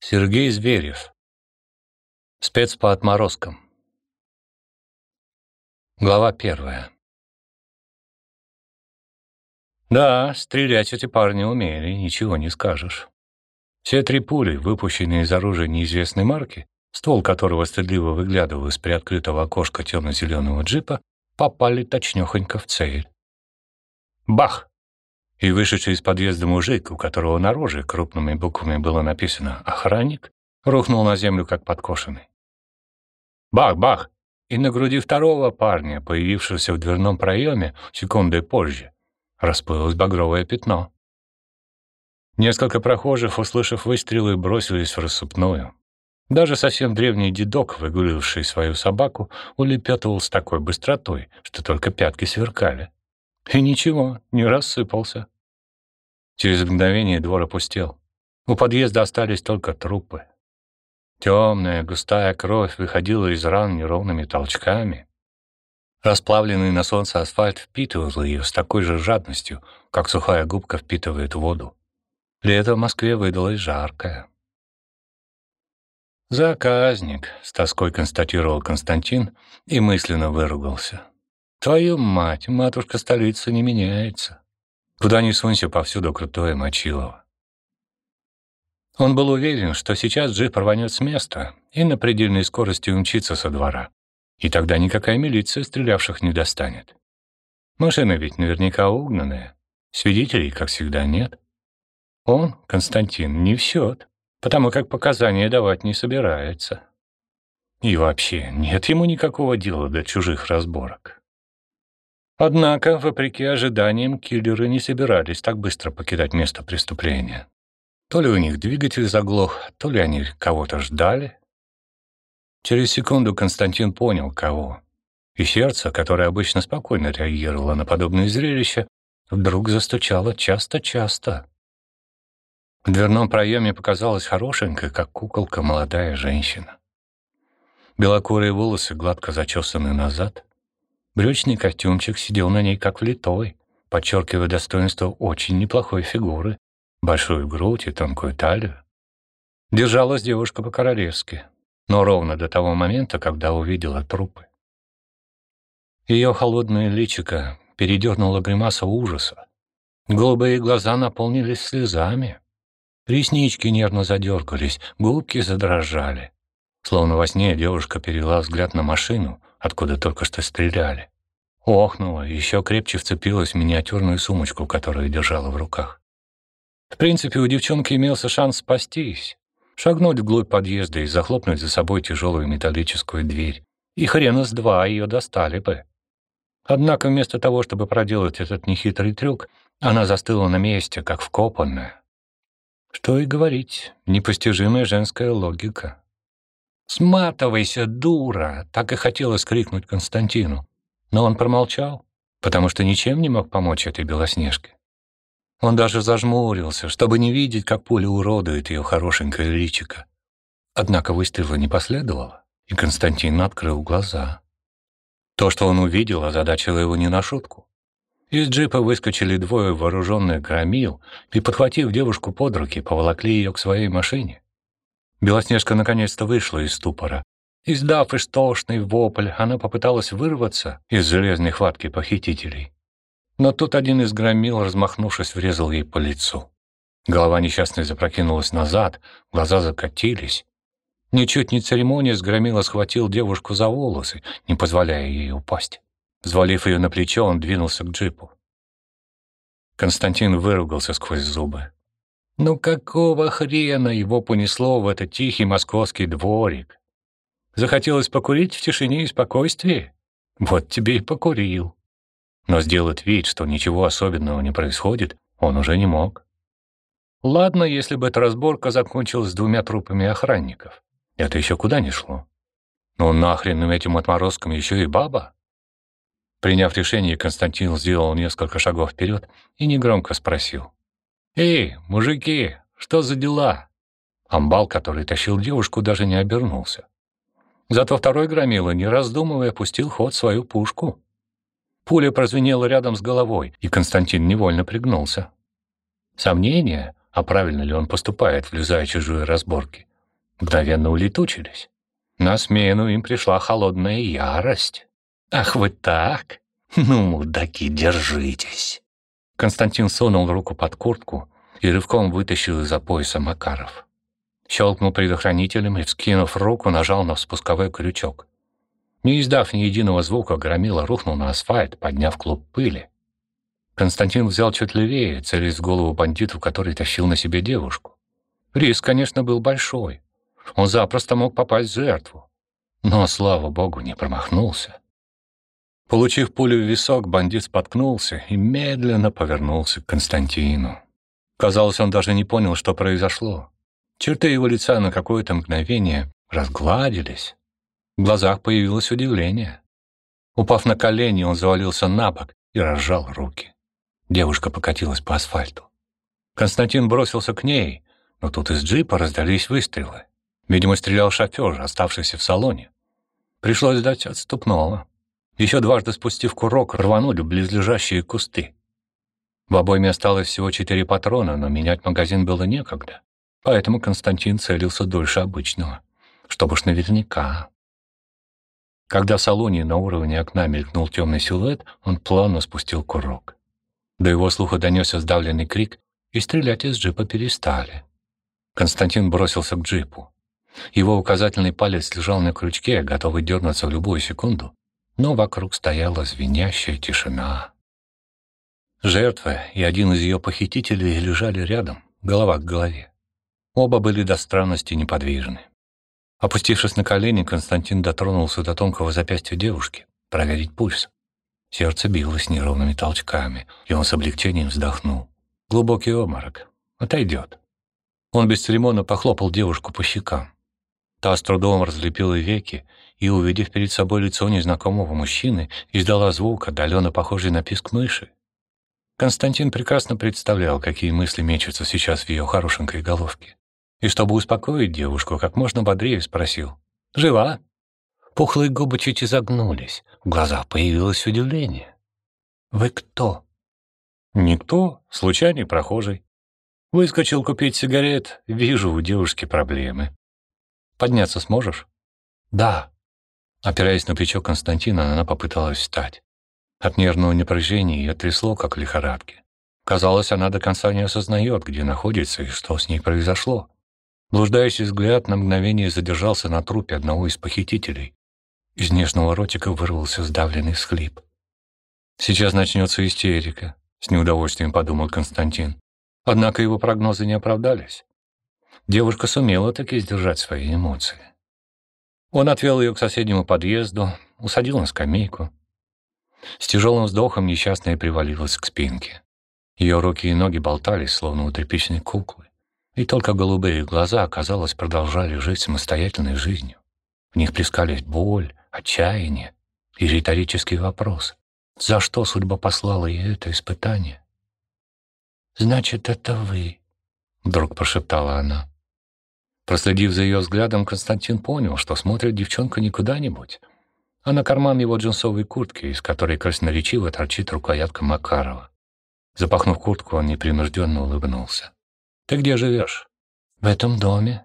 Сергей Зверев. Спец по отморозкам. Глава 1. Да, стрелять эти парни умели, ничего не скажешь. Все 3 пули, выпущенные из оружия неизвестной марки, ствол которого стыдливо выглядывал из приоткрытого окошка темно-зеленого джипа, попали точнёхонько в цель. Бах! И вышедший из подъезда мужик, у которого на роже крупными буквами было написано «Охранник», рухнул на землю как подкошенный. Бах-бах! И на груди второго парня, появившегося в дверном проеме секундой позже, расплылось багровое пятно. Несколько прохожих, услышав выстрелы, бросились в рассыпную. Даже совсем древний дедок, выгуливавший свою собаку, улепетывал с такой быстротой, что только пятки сверкали. И ничего, не рассыпался. Через мгновение двор опустел. У подъезда остались только трупы. Темная, густая кровь выходила из ран неровными толчками. Расплавленный на солнце асфальт впитывал ее с такой же жадностью, как сухая губка впитывает воду. Лето в Москве выдалось жаркое. «Заказник», — с тоской констатировал Константин и мысленно выругался. «Твою мать, матушка-столица не меняется. Куда ни сунься, повсюду крутое Мочилово». Он был уверен, что сейчас джип рванет с места и на предельной скорости умчится со двора. И тогда никакая милиция стрелявших не достанет. Машина ведь наверняка угнанная. Свидетелей, как всегда, нет. Он, Константин, не в счет, потому как показания давать не собирается. И вообще, нет ему никакого дела до чужих разборок. Однако, вопреки ожиданиям, киллеры не собирались так быстро покидать место преступления. То ли у них двигатель заглох, то ли они кого-то ждали. Через секунду Константин понял, кого. И сердце, которое обычно спокойно реагировало на подобные зрелища, вдруг застучало часто-часто. В дверном проеме показалась хорошенькая, как куколка, молодая женщина. Белокурые волосы гладко зачесаны назад. Брючный костюмчик сидел на ней как влитой, подчеркивая достоинство очень неплохой фигуры, большую грудь и тонкую талию. Держалась девушка по-королевски, но ровно до того момента, когда увидела трупы. Ее холодное личико передернуло гримаса ужаса. Голубые глаза наполнились слезами. Реснички нервно задергались, губки задрожали. Словно во сне девушка перевела взгляд на машину, откуда только что стреляли. Охнула и еще крепче вцепилась в миниатюрную сумочку, которую держала в руках. В принципе, у девчонки имелся шанс спастись, шагнуть вглубь подъезда и захлопнуть за собой тяжелую металлическую дверь. И хрена с два ее достали бы. Однако вместо того, чтобы проделать этот нехитрый трюк, она застыла на месте, как вкопанная. Что и говорить, непостижимая женская логика. «Сматывайся, дура!» — так и хотелось крикнуть Константину. Но он промолчал, потому что ничем не мог помочь этой Белоснежке. Он даже зажмурился, чтобы не видеть, как пуля уродует ее хорошенькое личико. Однако выстрела не последовало, и Константин открыл глаза. То, что он увидел, озадачило его не на шутку. Из джипа выскочили 2 вооруженных громил и, подхватив девушку под руки, поволокли ее к своей машине. Белоснежка наконец-то вышла из ступора. Издав истошный вопль, она попыталась вырваться из железной хватки похитителей. Но тут один из громил, размахнувшись, врезал ей по лицу. Голова несчастной запрокинулась назад, глаза закатились. Ничуть не церемонясь, громила схватил девушку за волосы, не позволяя ей упасть. Взвалив ее на плечо, он двинулся к джипу. Константин выругался сквозь зубы. Ну какого хрена его понесло в этот тихий московский дворик? Захотелось покурить в тишине и спокойствии? Вот тебе и покурил. Но сделать вид, что ничего особенного не происходит, он уже не мог. Ладно, если бы эта разборка закончилась 2 трупами охранников. Это еще куда ни шло. Но нахрен этим отморозкам еще и баба? Приняв решение, Константин сделал несколько шагов вперед и негромко спросил. «Эй, мужики, что за дела?» Амбал, который тащил девушку, даже не обернулся. Зато второй громила, не раздумывая, пустил в ход свою пушку. Пуля прозвенела рядом с головой, и Константин невольно пригнулся. Сомнения, а правильно ли он поступает, влезая в чужие разборки, мгновенно улетучились. На смену им пришла холодная ярость. «Ах, вы так? Ну, мудаки, держитесь!» Константин сунул руку под куртку и рывком вытащил из-за пояса Макаров. Щелкнул предохранителем и, вскинув руку, нажал на спусковой крючок. Не издав ни единого звука, громила рухнул на асфальт, подняв клуб пыли. Константин взял чуть левее, целясь в голову бандиту, который тащил на себе девушку. Риск, конечно, был большой. Он запросто мог попасть в жертву. Но, слава богу, не промахнулся. Получив пулю в висок, бандит споткнулся и медленно повернулся к Константину. Казалось, он даже не понял, что произошло. Черты его лица на какое-то мгновение разгладились. В глазах появилось удивление. Упав на колени, он завалился на бок и разжал руки. Девушка покатилась по асфальту. Константин бросился к ней, но тут из джипа раздались выстрелы. Видимо, стрелял шофер, оставшийся в салоне. Пришлось дать отступного. Еще дважды спустив курок, рванули в близлежащие кусты. В обойме осталось всего 4 патрона, но менять магазин было некогда. Поэтому Константин целился дольше обычного, чтобы уж наверняка. Когда в салоне на уровне окна мелькнул темный силуэт, он плавно спустил курок. До его слуха донесся сдавленный крик, и стрелять из джипа перестали. Константин бросился к джипу. Его указательный палец лежал на крючке, готовый дернуться в любую секунду, но вокруг стояла звенящая тишина. Жертва и один из ее похитителей лежали рядом, голова к голове. Оба были до странности неподвижны. Опустившись на колени, Константин дотронулся до тонкого запястья девушки, проверить пульс. Сердце билось неровными толчками, и он с облегчением вздохнул. Глубокий обморок. Отойдет. Он бесцеремонно похлопал девушку по щекам. Та с трудом разлепила веки и, увидев перед собой лицо незнакомого мужчины, издала звук, отдаленно похожий на писк мыши. Константин прекрасно представлял, какие мысли мечутся сейчас в ее хорошенькой головке. И чтобы успокоить девушку, как можно бодрее спросил: «Жива?» Пухлые губы чуть изогнулись, в глазах появилось удивление. «Вы кто?» «Никто, случайный прохожий. Выскочил купить сигарет, вижу, у девушки проблемы. Подняться сможешь?» «Да». Опираясь на плечо Константина, она попыталась встать. От нервного напряжения ее трясло, как в лихорадке. Казалось, она до конца не осознает, где находится и что с ней произошло. Блуждающий взгляд на мгновение задержался на трупе одного из похитителей. Из нежного ротика вырвался сдавленный всхлип. «Сейчас начнется истерика», — с неудовольствием подумал Константин. Однако его прогнозы не оправдались. Девушка сумела таки сдержать свои эмоции. Он отвел ее к соседнему подъезду, усадил на скамейку. С тяжелым вздохом несчастная привалилась к спинке. Ее руки и ноги болтались, словно у тряпичной куклы, и только голубые глаза, казалось, продолжали жить самостоятельной жизнью. В них плескались боль, отчаяние и риторический вопрос: за что судьба послала ей это испытание? «Значит, это вы», — вдруг прошептала она. Проследив за ее взглядом, Константин понял, что смотрит девчонка не куда-нибудь, а на карман его джинсовой куртки, из которой красноречиво торчит рукоятка Макарова. Запахнув куртку, он непринужденно улыбнулся. «Ты где живешь?» «В этом доме».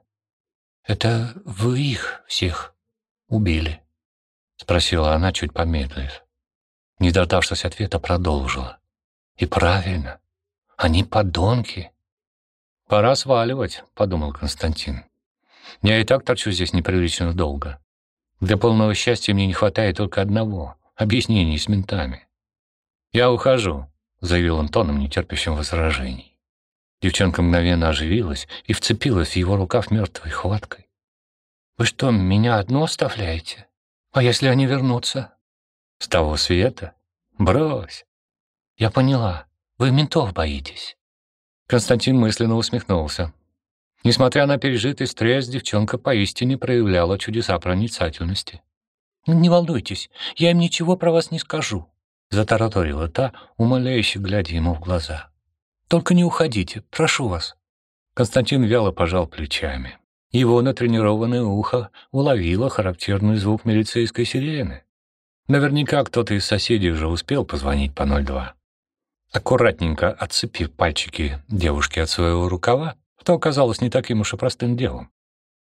«Это вы их всех убили?» — спросила она, чуть помедлив. Не дождавшись ответа, продолжила. «И правильно. Они подонки». «Пора сваливать», — подумал Константин. «Я и так торчу здесь неприлично долго. Для полного счастья мне не хватает только одного — объяснений с ментами». «Я ухожу», — заявил он тоном, нетерпящим возражений. Девчонка мгновенно оживилась и вцепилась в его рукав мертвой хваткой. «Вы что, меня одну оставляете? А если они вернутся?» «С того света? Брось!» «Я поняла. Вы ментов боитесь». Константин мысленно усмехнулся. Несмотря на пережитый стресс, девчонка поистине проявляла чудеса проницательности. «Не волнуйтесь, я им ничего про вас не скажу», — затараторила та, умоляюще глядя ему в глаза. «Только не уходите, прошу вас». Константин вяло пожал плечами. Его натренированное ухо уловило характерный звук милицейской сирены. Наверняка кто-то из соседей уже успел позвонить по 02. Аккуратненько отцепив пальчики девушки от своего рукава, что оказалось не таким уж и простым делом,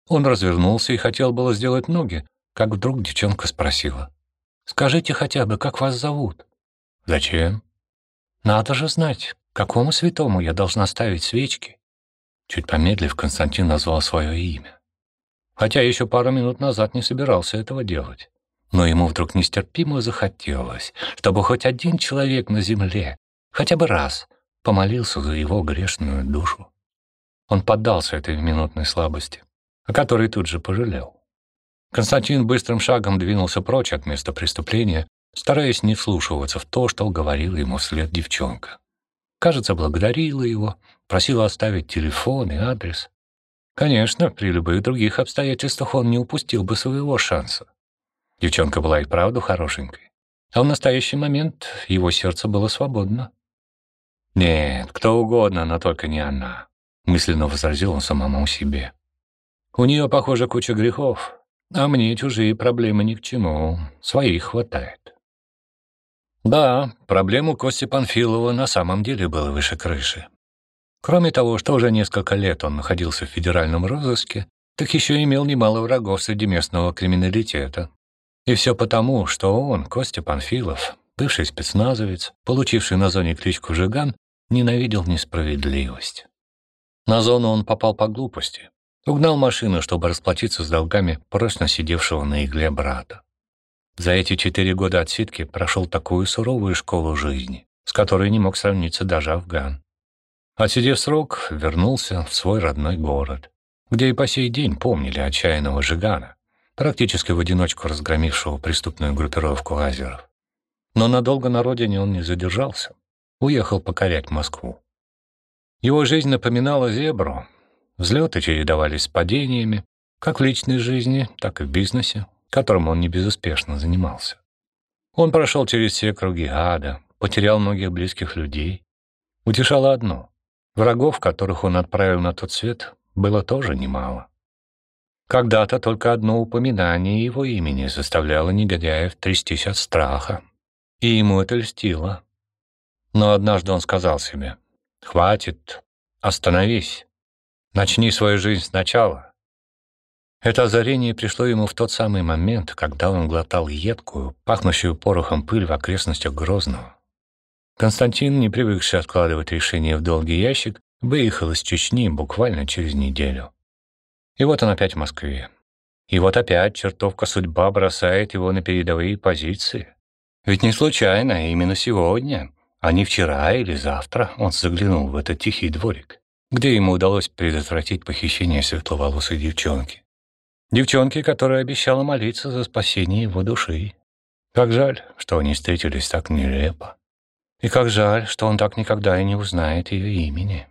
Он развернулся и хотел было сделать ноги, как вдруг девчонка спросила: «Скажите хотя бы, как вас зовут?» «Зачем?» «Надо же знать, какому святому я должна ставить свечки». Чуть помедлив, Константин назвал свое имя. Хотя еще пару минут назад не собирался этого делать. Но ему вдруг нестерпимо захотелось, чтобы хоть один человек на земле хотя бы раз помолился за его грешную душу. Он поддался этой минутной слабости, о которой тут же пожалел. Константин быстрым шагом двинулся прочь от места преступления, стараясь не вслушиваться в то, что говорила ему вслед девчонка. Кажется, благодарила его, просила оставить телефон и адрес. Конечно, при любых других обстоятельствах он не упустил бы своего шанса. Девчонка была и правда хорошенькой, а в настоящий момент его сердце было свободно. «Нет, кто угодно, но только не она», — мысленно возразил он самому себе. «У нее, похоже, куча грехов, а мне чужие проблемы ни к чему, своих хватает». Да, проблем у Кости Панфилова на самом деле было выше крыши. Кроме того, что уже несколько лет он находился в федеральном розыске, так еще имел немало врагов среди местного криминалитета. И все потому, что он, Костя Панфилов, бывший спецназовец, получивший на зоне кличку «Жиган», ненавидел несправедливость. На зону он попал по глупости. Угнал машину, чтобы расплатиться с долгами прочно сидевшего на игле брата. За эти 4 года отсидки прошел такую суровую школу жизни, с которой не мог сравниться даже Афган. Отсидев срок, вернулся в свой родной город, где и по сей день помнили отчаянного Жигана, практически в одиночку разгромившего преступную группировку азеров. Но надолго на родине он не задержался, уехал покорять Москву. Его жизнь напоминала зебру. Взлеты чередовались с падениями, как в личной жизни, так и в бизнесе, которым он не безуспешно занимался. Он прошел через все круги ада, потерял многих близких людей. Утешало одно — врагов, которых он отправил на тот свет, было тоже немало. Когда-то только одно упоминание его имени заставляло негодяев трястись от страха, и ему это льстило. Но однажды он сказал себе: «Хватит, остановись, начни свою жизнь сначала». Это озарение пришло ему в тот самый момент, когда он глотал едкую, пахнущую порохом пыль в окрестностях Грозного. Константин, не привыкший откладывать решение в долгий ящик, выехал из Чечни буквально через неделю. И вот он опять в Москве. И вот опять чертовка судьба бросает его на передовые позиции. Ведь не случайно, именно сегодня, а не вчера или завтра, он заглянул в этот тихий дворик, где ему удалось предотвратить похищение светловолосой девчонки. Девчонки, которая обещала молиться за спасение его души. Как жаль, что они встретились так нелепо. И как жаль, что он так никогда и не узнает ее имени.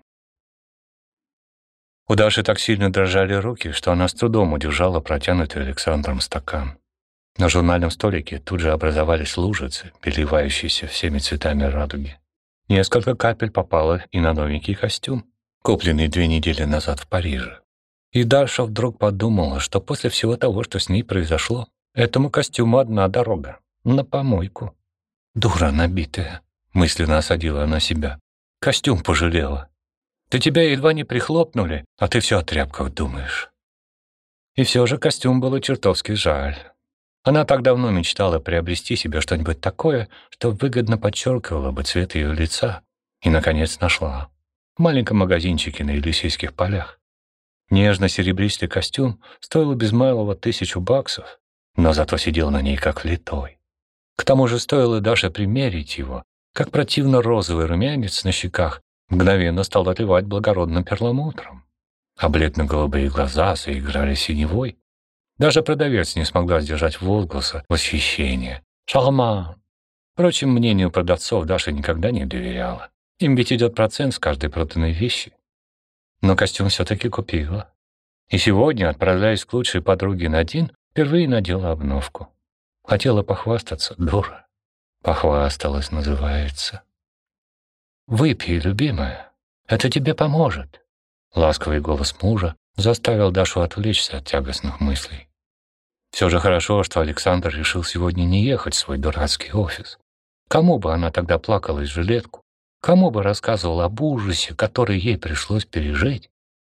У Даши так сильно дрожали руки, что она с трудом удержала протянутый Александром стакан. На журнальном столике тут же образовались лужицы, переливающиеся всеми цветами радуги. Несколько капель попало и на новенький костюм, купленный 2 недели назад в Париже. И Даша вдруг подумала, что после всего того, что с ней произошло, этому костюму одна дорога — на помойку. «Дура набитая», — мысленно осадила она себя. «Костюм пожалела. Да тебя едва не прихлопнули, а ты все о тряпках думаешь». И все же костюм было чертовски жаль. Она так давно мечтала приобрести себе что-нибудь такое, что выгодно подчеркивало бы цвет ее лица. И, наконец, нашла. В маленьком магазинчике на Елисейских полях. Нежно-серебристый костюм стоил без малого 1000 баксов, но зато сидел на ней как влитой. К тому же стоило Даше примерить его, как противно-розовый румянец на щеках мгновенно стал отливать благородным перламутром, а бледно-голубые глаза заиграли синевой. Даже продавец не смогла сдержать возгласа восхищения. «Шарман!» Впрочем, мнению продавцов Даша никогда не доверяла. Им ведь идет процент с каждой проданной вещи. Но костюм все-таки купила. И сегодня, отправляясь к лучшей подруге Надин, впервые надела обновку. Хотела похвастаться, дура. Похвасталась, называется. «Выпей, любимая, это тебе поможет». Ласковый голос мужа заставил Дашу отвлечься от тягостных мыслей. Все же хорошо, что Александр решил сегодня не ехать в свой дурацкий офис. Кому бы она тогда плакала из жилетку? Кому бы рассказывала об ужасе, который ей пришлось пережить?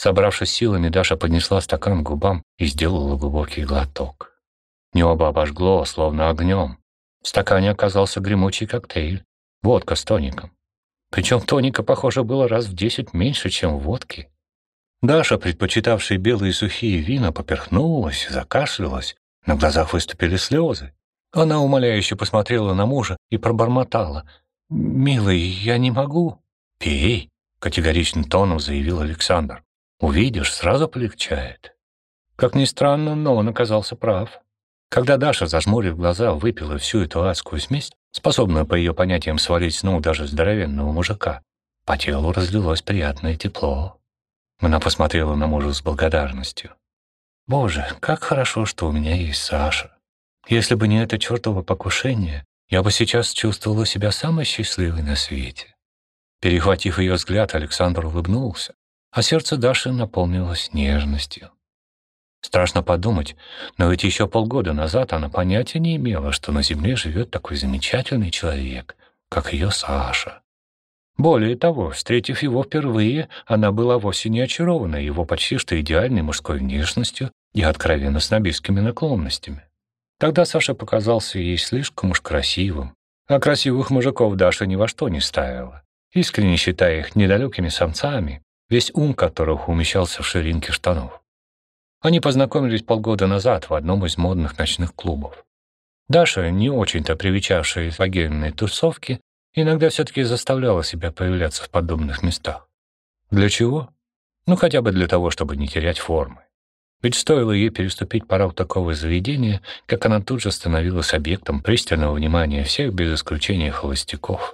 Собравшись силами, Даша поднесла стакан к губам и сделала глубокий глоток. Небо обожгло, словно огнем. В стакане оказался гремучий коктейль, водка с тоником. Причем тоника, похоже, было раз в 10 меньше, чем водки. Даша, предпочитавшая белые сухие вина, поперхнулась, закашлялась, на глазах выступили слезы. Она умоляюще посмотрела на мужа и пробормотала: «Милый, я не могу». «Пей», — категоричным тоном заявил Александр. «Увидишь, сразу полегчает». Как ни странно, но он оказался прав. Когда Даша, зажмурив глаза, выпила всю эту адскую смесь, способную, по ее понятиям, свалить с ног даже здоровенного мужика, по телу разлилось приятное тепло. Она посмотрела на мужа с благодарностью. «Боже, как хорошо, что у меня есть Саша. Если бы не это чертово покушение, я бы сейчас чувствовала себя самой счастливой на свете». Перехватив ее взгляд, Александр улыбнулся, а сердце Даши наполнилось нежностью. Страшно подумать, но ведь еще полгода назад она понятия не имела, что на земле живет такой замечательный человек, как ее Саша. Более того, встретив его впервые, она была вовсе не очарована его почти что идеальной мужской внешностью и откровенно снобистскими наклонностями. Тогда Саша показался ей слишком уж красивым, а красивых мужиков Даша ни во что не ставила, искренне считая их недалекими самцами, весь ум которых умещался в ширинке штанов. Они познакомились полгода назад в одном из модных ночных клубов. Даша, не очень-то привечавшая богемной тусовки, иногда все-таки заставляла себя появляться в подобных местах. Для чего? Ну, хотя бы для того, чтобы не терять формы. Ведь стоило ей переступить порог такого заведения, как она тут же становилась объектом пристального внимания всех без исключения холостяков.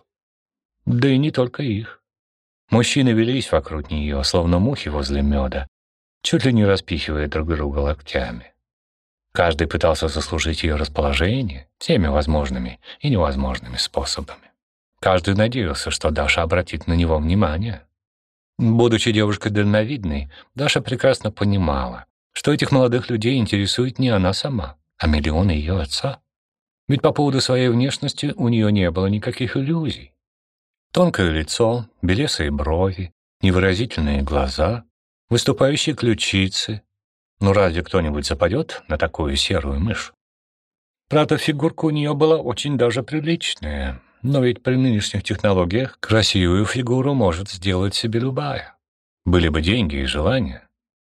Да и не только их. Мужчины велись вокруг нее, словно мухи возле меда, чуть ли не распихивая друг друга локтями. Каждый пытался заслужить ее расположение всеми возможными и невозможными способами. Каждый надеялся, что Даша обратит на него внимание. Будучи девушкой дальновидной, Даша прекрасно понимала, что этих молодых людей интересует не она сама, а миллионы ее отца. Ведь по поводу своей внешности у нее не было никаких иллюзий. Тонкое лицо, белесые брови, невыразительные глаза, выступающие ключицы. Ну разве кто-нибудь западет на такую серую мышь? Правда, фигурка у нее была очень даже приличная, но ведь при нынешних технологиях красивую фигуру может сделать себе любая. Были бы деньги и желание.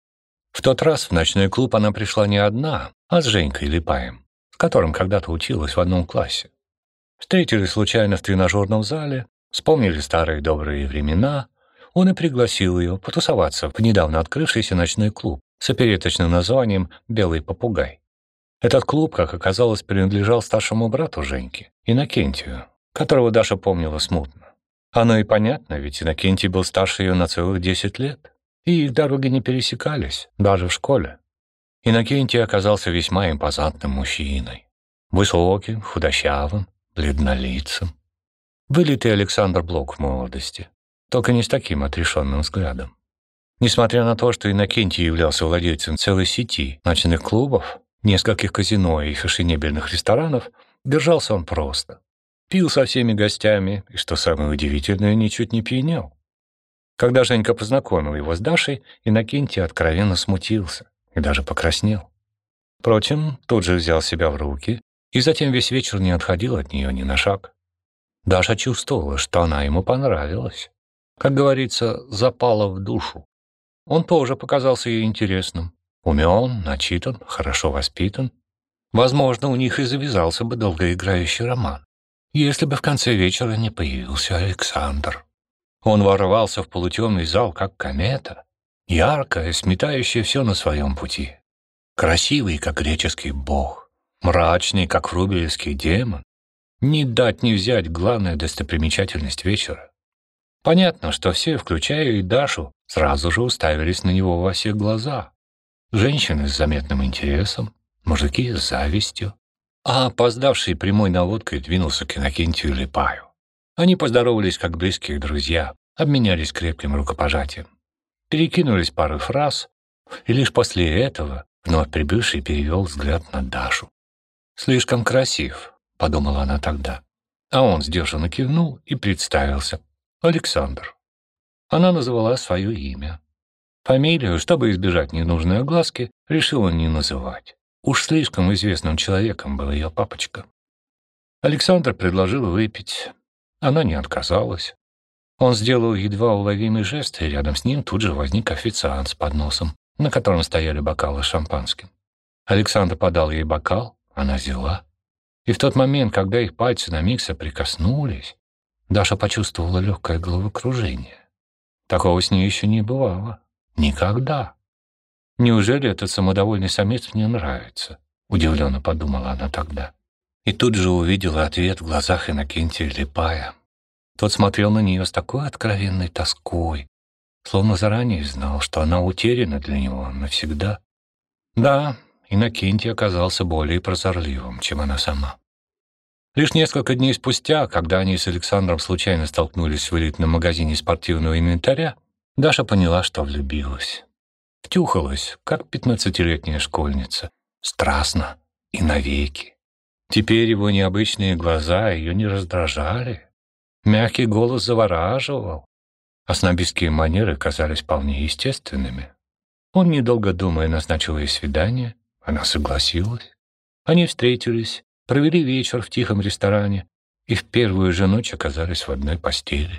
В тот раз в ночной клуб она пришла не одна, а с Женькой Липаем, с которым когда-то училась в одном классе. Встретились случайно в тренажерном зале, вспомнили старые добрые времена. Он и пригласил ее потусоваться в недавно открывшийся ночной клуб с опереточным названием «Белый попугай». Этот клуб, как оказалось, принадлежал старшему брату Женьки, Иннокентию, которого Даша помнила смутно. Оно и понятно, ведь Иннокентий был старше ее на целых 10 лет, и их дороги не пересекались, даже в школе. Иннокентий оказался весьма импозантным мужчиной. Высоким, худощавым, бледнолицым. Вылитый Александр Блок в молодости, только не с таким отрешенным взглядом. Несмотря на то, что Иннокентий являлся владельцем целой сети ночных клубов, нескольких казино и фешенебельных ресторанов, держался он просто. Пил со всеми гостями и, что самое удивительное, ничуть не пьянел. Когда Женька познакомил его с Дашей, Иннокентий откровенно смутился и даже покраснел. Впрочем, тут же взял себя в руки и затем весь вечер не отходил от нее ни на шаг. Даша чувствовала, что она ему понравилась. Как говорится, запала в душу. Он тоже показался ей интересным. Умён, начитан, хорошо воспитан. Возможно, у них и завязался бы долгоиграющий роман, если бы в конце вечера не появился Александр. Он ворвался в полутемный зал, как комета, яркая, сметающая все на своем пути. Красивый, как греческий бог, мрачный, как врубелевский демон. Не дать не взять главная достопримечательность вечера. Понятно, что все, включая и Дашу, сразу же уставились на него во все глаза. Женщины с заметным интересом, мужики с завистью. А опоздавший прямой наводкой двинулся к Иннокентию Липаю. Они поздоровались как близкие друзья, обменялись крепким рукопожатием. Перекинулись пару фраз, и лишь после этого вновь прибывший перевел взгляд на Дашу. «Слишком красив», — подумала она тогда. А он сдержанно кивнул и представился. Александр. Она назвала свое имя. Фамилию, чтобы избежать ненужной огласки, решила не называть. Уж слишком известным человеком был ее папочка. Александр предложил выпить. Она не отказалась. Он сделал едва уловимый жест, и рядом с ним тут же возник официант с подносом, на котором стояли бокалы с шампанским. Александр подал ей бокал, она взяла. И в тот момент, когда их пальцы на миг соприкоснулись, Даша почувствовала легкое головокружение. Такого с ней еще не бывало. Никогда. Неужели этот самодовольный самец мне нравится? Удивленно подумала она тогда. И тут же увидела ответ в глазах Иннокентия Липая. Тот смотрел на нее с такой откровенной тоской, словно заранее знал, что она утеряна для него навсегда. Да, Иннокентий оказался более прозорливым, чем она сама. Лишь несколько дней спустя, когда они с Александром случайно столкнулись в элитном магазине спортивного инвентаря, Даша поняла, что влюбилась. Втюхалась, как 15-летняя школьница, страстно и навеки. Теперь его необычные глаза ее не раздражали. Мягкий голос завораживал, а снобистские манеры казались вполне естественными. Он, недолго думая, назначил ей свидание, она согласилась. Они встретились, провели вечер в тихом ресторане и в первую же ночь оказались в одной постели.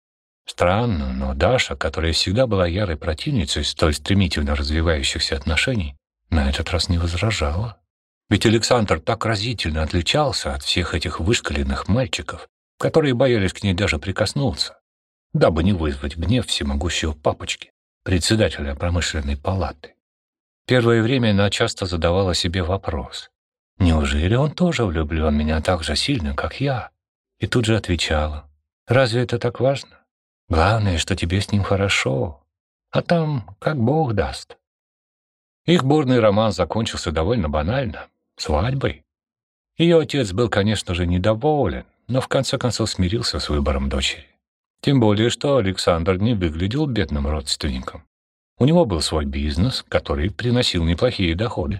Странно, но Даша, которая всегда была ярой противницей столь стремительно развивающихся отношений, на этот раз не возражала. Ведь Александр так разительно отличался от всех этих вышкаленных мальчиков, которые боялись к ней даже прикоснуться, дабы не вызвать гнев всемогущего папочки, председателя промышленной палаты. Первое время она часто задавала себе вопрос: неужели он тоже влюблен в меня так же сильно, как я? И тут же отвечала: разве это так важно? Главное, что тебе с ним хорошо, а там как Бог даст. Их бурный роман закончился довольно банально — свадьбой. Ее отец был, конечно же, недоволен, но в конце концов смирился с выбором дочери. Тем более, что Александр не выглядел бедным родственником. У него был свой бизнес, который приносил неплохие доходы.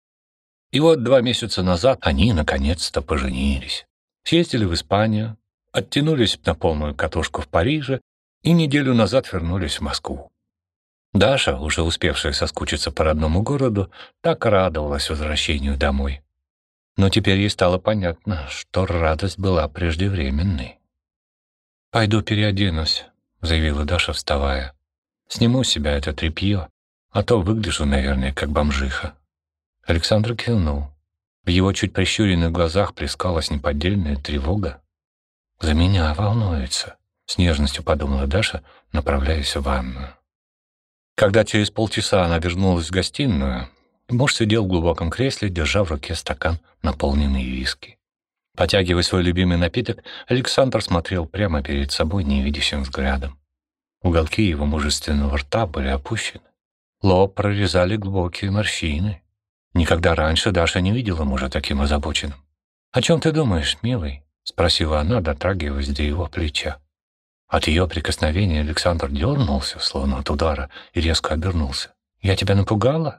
И вот 2 месяца назад они наконец-то поженились. Съездили в Испанию, оттянулись на полную катушку в Париже и неделю назад вернулись в Москву. Даша, уже успевшая соскучиться по родному городу, так радовалась возвращению домой. Но теперь ей стало понятно, что радость была преждевременной. «Пойду переоденусь», — заявила Даша, вставая. «Сниму с себя это тряпье, а то выгляжу, наверное, как бомжиха». Александр кивнул. В его чуть прищуренных глазах плескалась неподдельная тревога. «За меня волнуется», — с нежностью подумала Даша, направляясь в ванную. Когда через полчаса она вернулась в гостиную, муж сидел в глубоком кресле, держа в руке стакан, наполненный виски. Потягивая свой любимый напиток, Александр смотрел прямо перед собой невидящим взглядом. Уголки его мужественного рта были опущены. Лоб прорезали глубокие морщины. Никогда раньше Даша не видела мужа таким озабоченным. «О чем ты думаешь, милый?» — спросила она, дотрагиваясь до его плеча. От ее прикосновения Александр дернулся, словно от удара, и резко обернулся. «Я тебя напугала?»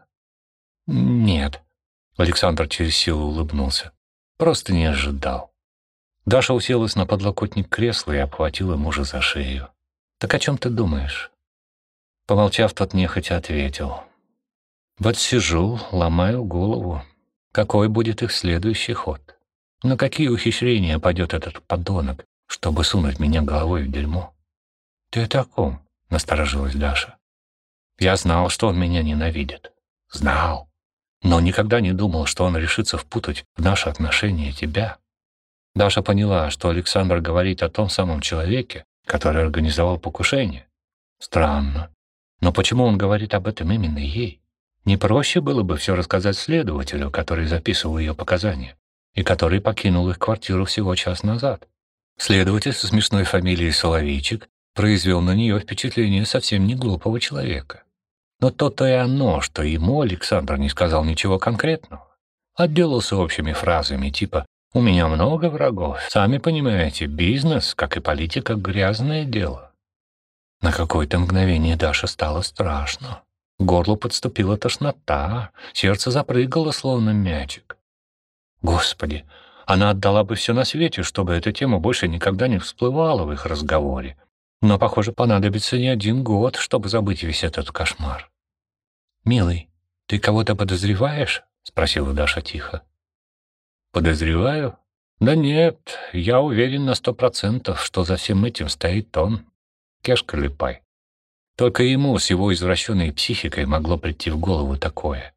«Нет», — Александр через силу улыбнулся. «Просто не ожидал». Даша уселась на подлокотник кресла и обхватила мужа за шею. «Так о чем ты думаешь?» Помолчав, тот нехотя ответил. «Вот сижу, ломаю голову. Какой будет их следующий ход? На какие ухищрения пойдет этот подонок, чтобы сунуть меня головой в дерьмо?» «Ты о таком?» — насторожилась Даша. «Я знал, что он меня ненавидит. Знал. Но никогда не думал, что он решится впутать в наши отношения тебя». Даша поняла, что Александр говорит о том самом человеке, который организовал покушение. Странно. Но почему он говорит об этом именно ей? Не проще было бы все рассказать следователю, который записывал ее показания, и который покинул их квартиру всего час назад. Следователь со смешной фамилией Соловейчик произвел на нее впечатление совсем не глупого человека. Но то-то и оно, что ему Александр не сказал ничего конкретного. Отделался общими фразами типа «У меня много врагов. Сами понимаете, бизнес, как и политика, грязное дело». На какое-то мгновение Даше стало страшно. К горлу подступила тошнота, сердце запрыгало, словно мячик. Господи, она отдала бы все на свете, чтобы эта тема больше никогда не всплывала в их разговоре. Но, похоже, понадобится не 1 год, чтобы забыть весь этот кошмар. «Милый, ты кого-то подозреваешь?» — спросила Даша тихо. «Подозреваю? Да нет, я уверен на 100%, что за всем этим стоит он, Кешка Липай. Только ему с его извращенной психикой могло прийти в голову такое».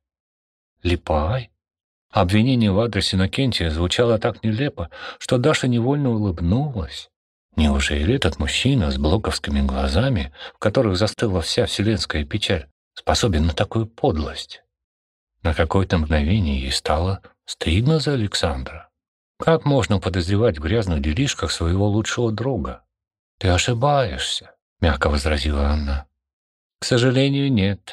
«Липай?» Обвинение в адрес Иннокентия звучало так нелепо, что Даша невольно улыбнулась. Неужели этот мужчина с блоковскими глазами, в которых застыла вся вселенская печаль, способен на такую подлость? На какое-то мгновение ей стало стыдно за Александра. Как можно подозревать в грязных делишках своего лучшего друга? «Ты ошибаешься», — мягко возразила она. «К сожалению, нет.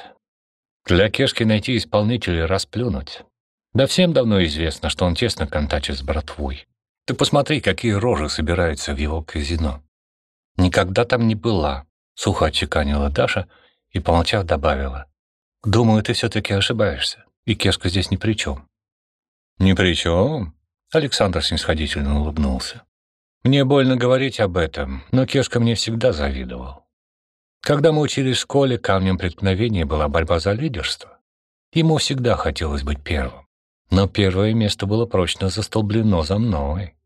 Для Кешки найти исполнителя — расплюнуть. Да всем давно известно, что он тесно контачит с братвой. Ты посмотри, какие рожи собираются в его казино». «Никогда там не была», — сухо отчеканила Даша и, помолчав, добавила. «Думаю, ты все-таки ошибаешься, и Кешка здесь ни при чем». «Ни при чем?» — Александр снисходительно улыбнулся. «Мне больно говорить об этом, но Кешка мне всегда завидовал. Когда мы учились в школе, камнем преткновения была борьба за лидерство. Ему всегда хотелось быть первым. Но первое место было прочно застолблено за мной.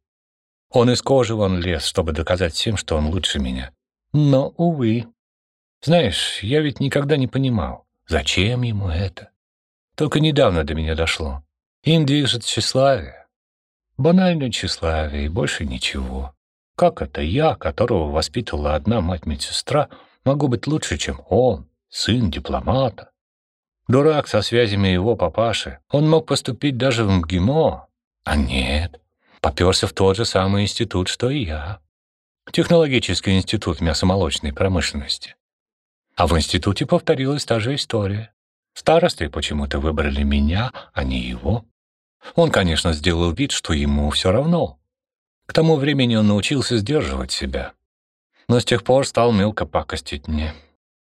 Он из кожи вон лез, чтобы доказать всем, что он лучше меня. Но, увы. Знаешь, я ведь никогда не понимал, зачем ему это. Только недавно до меня дошло. Им движет тщеславие. Банальное тщеславие и больше ничего. Как это я, которого воспитывала одна мать-медсестра, могу быть лучше, чем он, сын дипломата? Дурак со связями его папаши. Он мог поступить даже в МГИМО. А нет, попёрся в тот же самый институт, что и я. Технологический институт мясомолочной промышленности. А в институте повторилась та же история. Старосты почему-то выбрали меня, а не его. Он, конечно, сделал вид, что ему все равно. К тому времени он научился сдерживать себя. Но с тех пор стал мелко пакостить мне.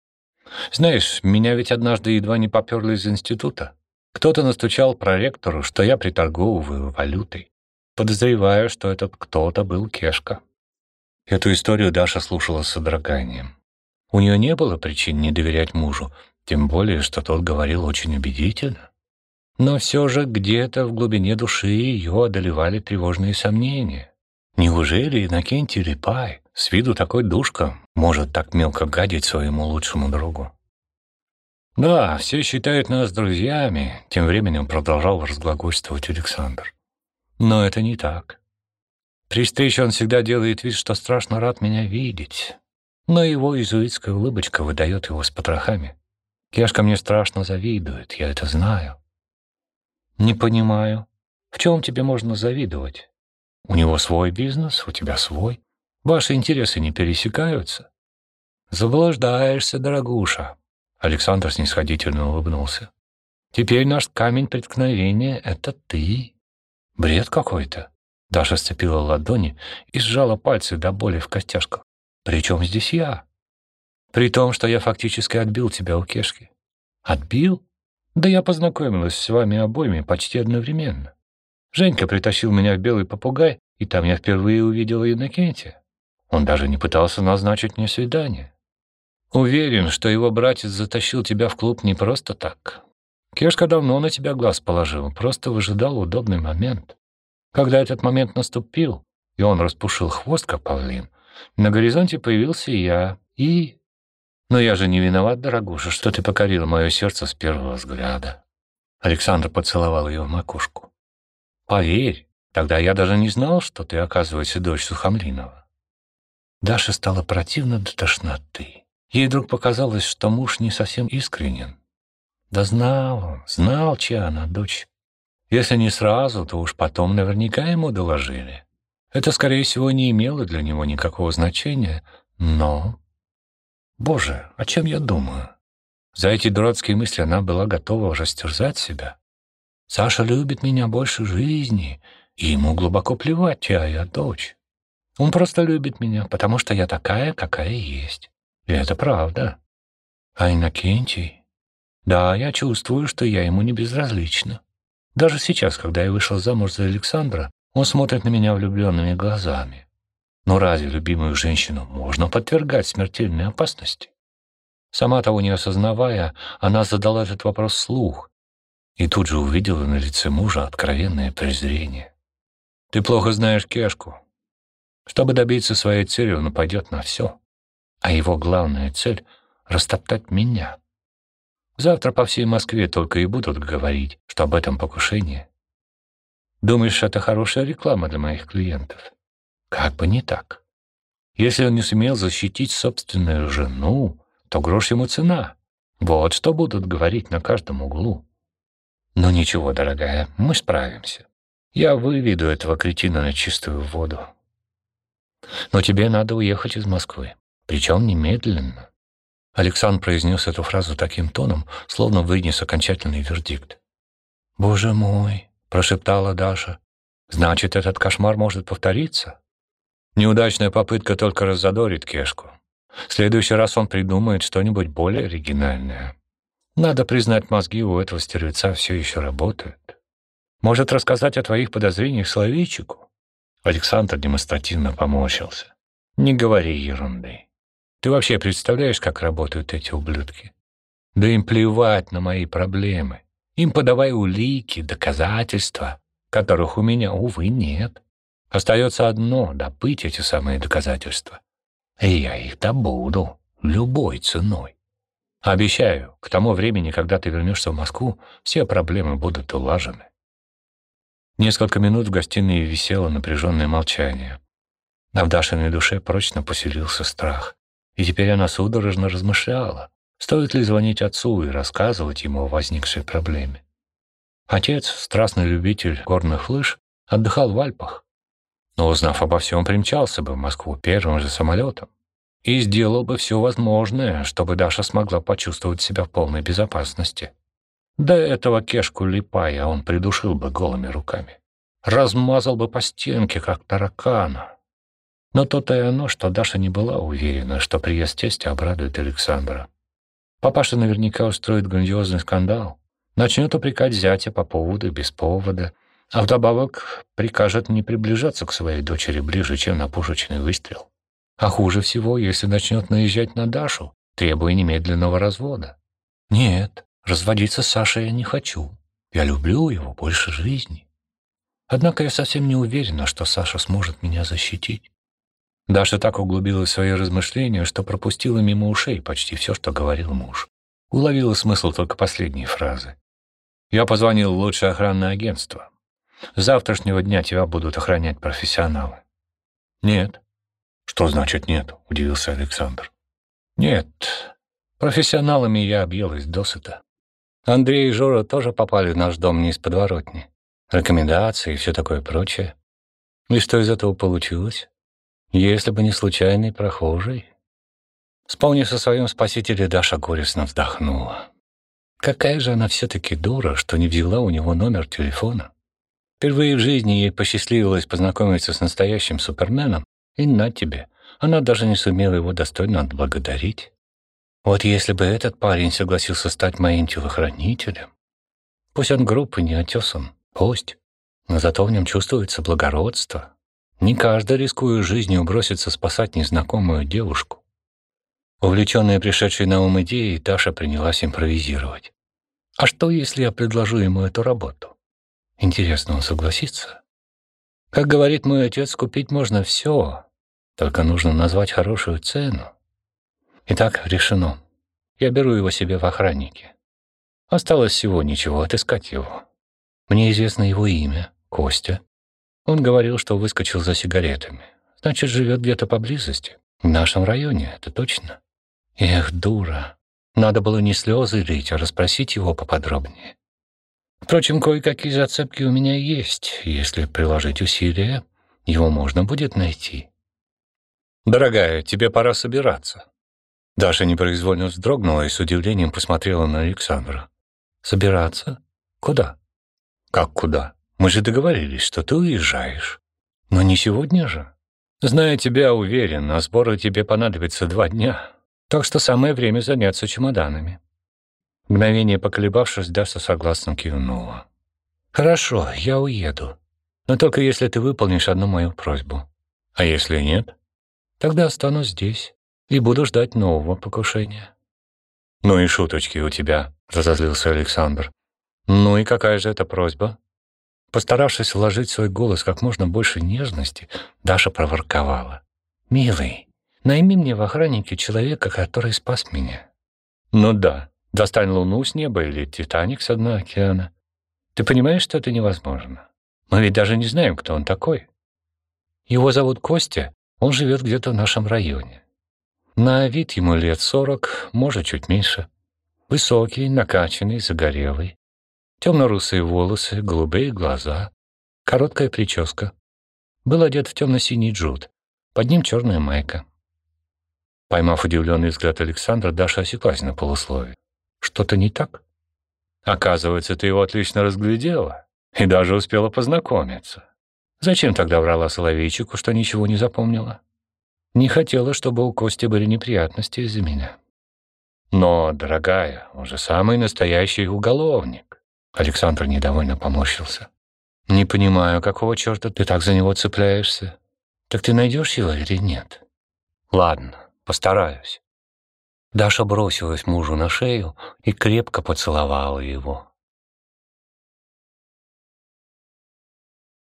Знаешь, меня ведь однажды едва не попёрло из института. Кто-то настучал проректору, что я приторговываю валютой. Подозреваю, что этот кто-то был Кешка. Эту историю Даша слушала с содроганием. У нее не было причин не доверять мужу, тем более, что тот говорил очень убедительно. Но все же где-то в глубине души ее одолевали тревожные сомнения. Неужели Иннокентий Липай, с виду такой душка, может так мелко гадить своему лучшему другу? «Да, все считают нас друзьями», — тем временем продолжал разглагольствовать Александр. «Но это не так. При встрече он всегда делает вид, что страшно рад меня видеть. Но его иезуитская улыбочка выдает его с потрохами. Кешка мне страшно завидует, я это знаю». «Не понимаю, в чем тебе можно завидовать? У него свой бизнес, у тебя свой. Ваши интересы не пересекаются». «Заблуждаешься, дорогуша», — Александр снисходительно улыбнулся. «Теперь наш камень преткновения — это ты». «Бред какой-то». Даша сцепила ладони и сжала пальцы до боли в костяшках. «При чем здесь я?» «При том, что я фактически отбил тебя у Кешки». «Отбил? Да я познакомилась с вами обоими почти одновременно. Женька притащил меня в «Белый попугай», и там я впервые увидела Иннокентия. Он даже не пытался назначить мне свидание. Уверен, что его братец затащил тебя в клуб не просто так. Кешка давно на тебя глаз положил, просто выжидал удобный момент. Когда этот момент наступил, и он распушил хвост, как павлин, на горизонте появился я, и... Но я же не виноват, дорогуша, что ты покорила мое сердце с первого взгляда». Александр поцеловал ее в макушку. «Поверь, тогда я даже не знал, что ты, оказывается, дочь Сухомлинова». Даше стало противно до тошноты. Ей вдруг показалось, что муж не совсем искренен. Да знал он, знал, чья она дочь. Если не сразу, то уж потом наверняка ему доложили. Это, скорее всего, не имело для него никакого значения, но... Боже, о чем я думаю? За эти дурацкие мысли она была готова растерзать себя. Саша любит меня больше жизни, и ему глубоко плевать, чья я дочь. Он просто любит меня, потому что я такая, какая есть. И это правда. А Иннокентий? Да, я чувствую, что я ему не безразлична. Даже сейчас, когда я вышла замуж за Александра, он смотрит на меня влюбленными глазами. Но разве любимую женщину можно подвергать смертельной опасности? Сама того не осознавая, она задала этот вопрос вслух и тут же увидела на лице мужа откровенное презрение. «Ты плохо знаешь Кешку. Чтобы добиться своей цели, он пойдет на все. А его главная цель — растоптать меня. Завтра по всей Москве только и будут говорить, что об этом покушении. Думаешь, это хорошая реклама для моих клиентов? Как бы не так. Если он не сумел защитить собственную жену, то грош ему цена. Вот что будут говорить на каждом углу. Но ничего, дорогая, мы справимся. Я выведу этого кретина на чистую воду. Но тебе надо уехать из Москвы, причем немедленно». Александр произнес эту фразу таким тоном, словно вынес окончательный вердикт. «Боже мой!» — прошептала Даша. «Значит, этот кошмар может повториться?» Неудачная попытка только раззадорит Кешку. В следующий раз он придумает что-нибудь более оригинальное. Надо признать, мозги у этого стервеца все еще работают. Может, рассказать о твоих подозрениях Соловейчику?» Александр демонстративно поморщился. «Не говори ерунды. Ты вообще представляешь, как работают эти ублюдки? Да им плевать на мои проблемы. Им подавай улики, доказательства, которых у меня, увы, нет. Остается одно — добыть эти самые доказательства. И я их добуду любой ценой. Обещаю, к тому времени, когда ты вернешься в Москву, все проблемы будут улажены». Несколько минут в гостиной висело напряженное молчание. А в Дашиной душе прочно поселился страх. И теперь она судорожно размышляла, стоит ли звонить отцу и рассказывать ему о возникшей проблеме. Отец, страстный любитель горных лыж, отдыхал в Альпах, но, узнав обо всем, примчался бы в Москву первым же самолетом и сделал бы все возможное, чтобы Даша смогла почувствовать себя в полной безопасности. До этого Кешку Липая он придушил бы голыми руками, размазал бы по стенке, как таракана. Но то-то и оно, что Даша не была уверена, что приезд тестя обрадует Александра. Папаша наверняка устроит грандиозный скандал, начнет упрекать зятя по поводу и без повода, а вдобавок прикажет не приближаться к своей дочери ближе, чем на пушечный выстрел. А хуже всего, если начнет наезжать на Дашу, требуя немедленного развода. Нет, разводиться с Сашей я не хочу. Я люблю его больше жизни. Однако я совсем не уверена, что Саша сможет меня защитить. Даша так углубилась в свои размышления, что пропустила мимо ушей почти все, что говорил муж. Уловила смысл только последней фразы. «Я позвонил в лучшее охранное агентство. С завтрашнего дня тебя будут охранять профессионалы». «Нет». «Что значит нет?» — удивился Александр. «Нет. Профессионалами я объелась досыта. Андрей и Жора тоже попали в наш дом не из подворотни. Рекомендации и все такое прочее. И что из этого получилось? Если бы не случайный прохожий». Вспомнив о своем спасителе, Даша горестно вздохнула. Какая же она все-таки дура, что не взяла у него номер телефона. Впервые в жизни ей посчастливилось познакомиться с настоящим суперменом, и на тебе, она даже не сумела его достойно отблагодарить. Вот если бы этот парень согласился стать моим телохранителем, пусть он груб и неотесан, пусть, но зато в нем чувствуется благородство. Не каждый, рискуя жизнью, бросится спасать незнакомую девушку. Увлеченная пришедшей на ум идеей, Даша принялась импровизировать. А что, если я предложу ему эту работу? Интересно, он согласится? Как говорит мой отец, купить можно все, только нужно назвать хорошую цену. Итак, решено. Я беру его себе в охранники. Осталось всего ничего, отыскать его. Мне известно его имя — Костя. Он говорил, что выскочил за сигаретами. Значит, живет где-то поблизости. В нашем районе, это точно. Эх, дура. Надо было не слезы лить, а расспросить его поподробнее. Впрочем, кое-какие зацепки у меня есть. Если приложить усилия, его можно будет найти. «Дорогая, тебе пора собираться». Даша непроизвольно вздрогнула и с удивлением посмотрела на Александра. «Собираться? Куда?» «Как куда? Мы же договорились, что ты уезжаешь. Но не сегодня же. Зная тебя, уверен, на сборы тебе понадобится 2 дня. Так что самое время заняться чемоданами». Мгновение поколебавшись, Даша согласно кивнула. «Хорошо, я уеду. Но только если ты выполнишь одну мою просьбу. А если нет?» Тогда останусь здесь и буду ждать нового покушения». «Ну и шуточки у тебя», — разозлился Александр. «Ну и какая же это просьба?» Постаравшись вложить в свой голос как можно больше нежности, Даша проворковала: «Милый, найми мне в охраннике человека, который спас меня». «Ну да, достань Луну с неба или Титаник с дна океана. Ты понимаешь, что это невозможно? Мы ведь даже не знаем, кто он такой. Его зовут Костя, он живет где-то в нашем районе. На вид ему лет 40, может, чуть меньше. Высокий, накачанный, загорелый. Темно-русые волосы, голубые глаза, короткая прическа. Был одет в темно-синий джут, под ним черная майка». Поймав удивленный взгляд Александра, Даша осеклась на полуслове. «Что-то не так? Оказывается, ты его отлично разглядела и даже успела познакомиться. Зачем тогда врала Соловейчику, что ничего не запомнила? Не хотела, чтобы у Кости были неприятности из-за меня». «Но, дорогая, он же самый настоящий уголовник». Александр недовольно поморщился. «Не понимаю, какого черта ты так за него цепляешься? Так ты найдешь его или нет?» «Ладно, постараюсь». Даша бросилась мужу на шею и крепко поцеловала его.